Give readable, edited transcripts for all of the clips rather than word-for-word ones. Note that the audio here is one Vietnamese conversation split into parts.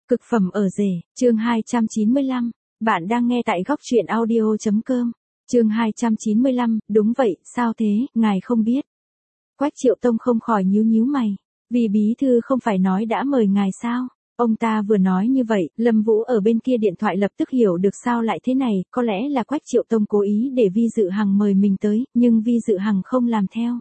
Cực phẩm ở rể, chương 295. Bạn đang nghe tại góc truyện audio.com. Chương 295, đúng vậy, sao thế, ngài không biết. Quách Triệu Tông không khỏi nhíu nhíu mày. Vì bí thư không phải nói đã mời ngài sao? Ông ta vừa nói như vậy, Lâm Vũ ở bên kia điện thoại lập tức hiểu được sao lại thế này, có lẽ là Quách Triệu Tông cố ý để Vi Dự Hằng mời mình tới, nhưng Vi Dự Hằng không làm theo.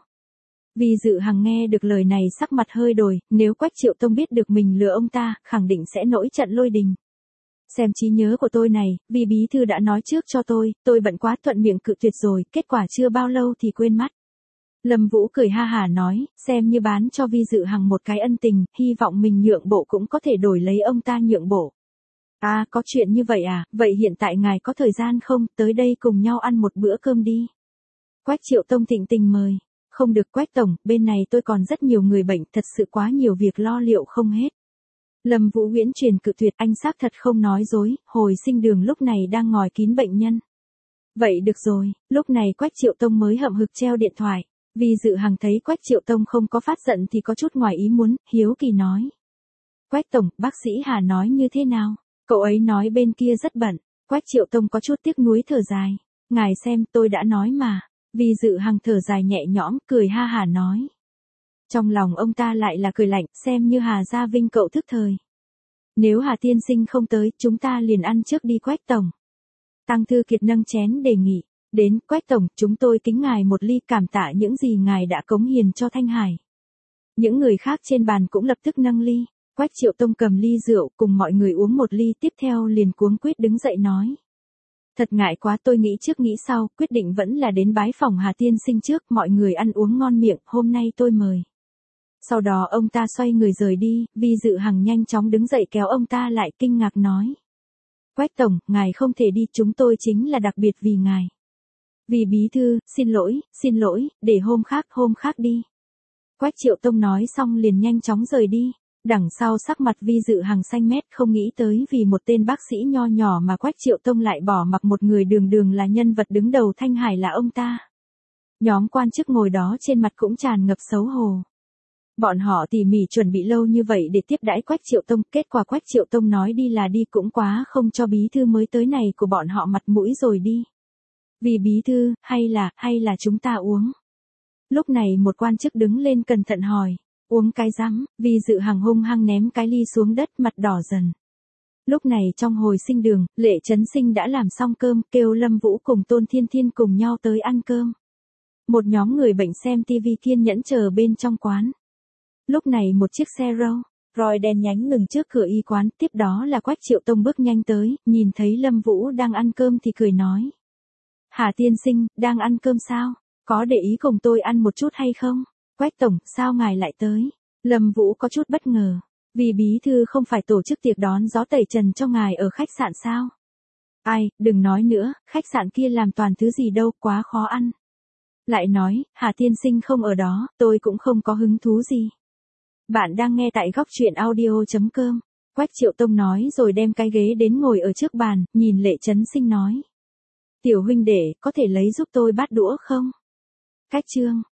Vi Dự Hằng nghe được lời này sắc mặt hơi đổi, nếu Quách Triệu Tông biết được mình lừa ông ta, khẳng định sẽ nổi trận lôi đình. Xem trí nhớ của tôi này, vì bí thư đã nói trước cho tôi bận quá thuận miệng cự tuyệt rồi, kết quả chưa bao lâu thì quên mất. Lâm Vũ cười ha hả nói, xem như bán cho Vi Dự Hằng một cái ân tình, hy vọng mình nhượng bộ cũng có thể đổi lấy ông ta nhượng bộ. À, có chuyện như vậy à, vậy hiện tại ngài có thời gian không, tới đây cùng nhau ăn một bữa cơm đi. Quách Triệu Tông thịnh tình mời. Không được Quách tổng, bên này tôi còn rất nhiều người bệnh, thật sự quá nhiều việc lo liệu không hết. Lâm Vũ Huyễn truyền cự tuyệt, anh xác thật không nói dối, hồi sinh đường lúc này đang ngồi kín bệnh nhân. Vậy được rồi, lúc này Quách Triệu Tông mới hậm hực treo điện thoại. Vì Dự Hằng thấy Quách Triệu Tông không có phát giận thì có chút ngoài ý muốn, hiếu kỳ nói. Quách tổng, bác sĩ Hà nói như thế nào? Cậu ấy nói bên kia rất bận. Quách Triệu Tông có chút tiếc nuối thở dài. Ngài xem, tôi đã nói mà. Vi Dự Hằng thở dài nhẹ nhõm, cười ha hả nói. Trong lòng ông ta lại là cười lạnh, xem như Hà Gia Vinh cậu thức thời. Nếu Hà tiên sinh không tới, chúng ta liền ăn trước đi Quách tổng. Tăng Thư Kiệt nâng chén đề nghị. Đến, Quách tổng, chúng tôi kính ngài một ly, cảm tạ những gì ngài đã cống hiến cho Thanh Hải. Những người khác trên bàn cũng lập tức nâng ly. Quách Triệu Tông cầm ly rượu, cùng mọi người uống một ly, tiếp theo liền cuống quýt đứng dậy nói. Thật ngại quá, tôi nghĩ trước nghĩ sau, quyết định vẫn là đến bái phòng Hà tiên sinh trước, mọi người ăn uống ngon miệng, hôm nay tôi mời. Sau đó ông ta xoay người rời đi, Vi Dự Hằng nhanh chóng đứng dậy kéo ông ta lại, kinh ngạc nói. Quách tổng, ngài không thể đi, chúng tôi chính là đặc biệt vì ngài. Vì bí thư, xin lỗi, để hôm khác đi. Quách Triệu Tông nói xong liền nhanh chóng rời đi. Đằng sau sắc mặt Vi Dự Hằng xanh mét, không nghĩ tới vì một tên bác sĩ nho nhỏ mà Quách Triệu Tông lại bỏ mặc một người đường là nhân vật đứng đầu Thanh Hải là ông ta. Nhóm quan chức ngồi đó trên mặt cũng tràn ngập xấu hổ. Bọn họ tỉ mỉ chuẩn bị lâu như vậy để tiếp đãi Quách Triệu Tông, kết quả Quách Triệu Tông nói đi là đi, cũng quá không cho bí thư mới tới này của bọn họ mặt mũi rồi đi. Vì bí thư, hay là chúng ta uống. Lúc này một quan chức đứng lên cẩn thận hỏi. Uống cái rắm, Vi Dự Hằng hung hăng ném cái ly xuống đất, mặt đỏ dần. Lúc này trong hồi sinh đường, Lệ Trấn Sinh đã làm xong cơm, kêu Lâm Vũ cùng Tôn Thiên Thiên cùng nhau tới ăn cơm. Một nhóm người bệnh xem tivi kiên nhẫn chờ bên trong quán. Lúc này một chiếc xe Rolls đen nhánh ngừng trước cửa y quán, tiếp đó là Quách Triệu Tông bước nhanh tới, nhìn thấy Lâm Vũ đang ăn cơm thì cười nói. Hà tiên sinh, đang ăn cơm sao? Có để ý cùng tôi ăn một chút hay không? Quách tổng, sao ngài lại tới? Lâm Vũ có chút bất ngờ. Vì bí thư không phải tổ chức tiệc đón gió tẩy trần cho ngài ở khách sạn sao? Ai, đừng nói nữa, khách sạn kia làm toàn thứ gì đâu, quá khó ăn. Lại nói, Hà tiên sinh không ở đó, tôi cũng không có hứng thú gì. Bạn đang nghe tại góc truyện audio.com. Quách Triệu Tông nói rồi đem cái ghế đến ngồi ở trước bàn, nhìn Lệ Trấn Sinh nói. Tiểu huynh đệ, có thể lấy giúp tôi bát đũa không? Cách chương.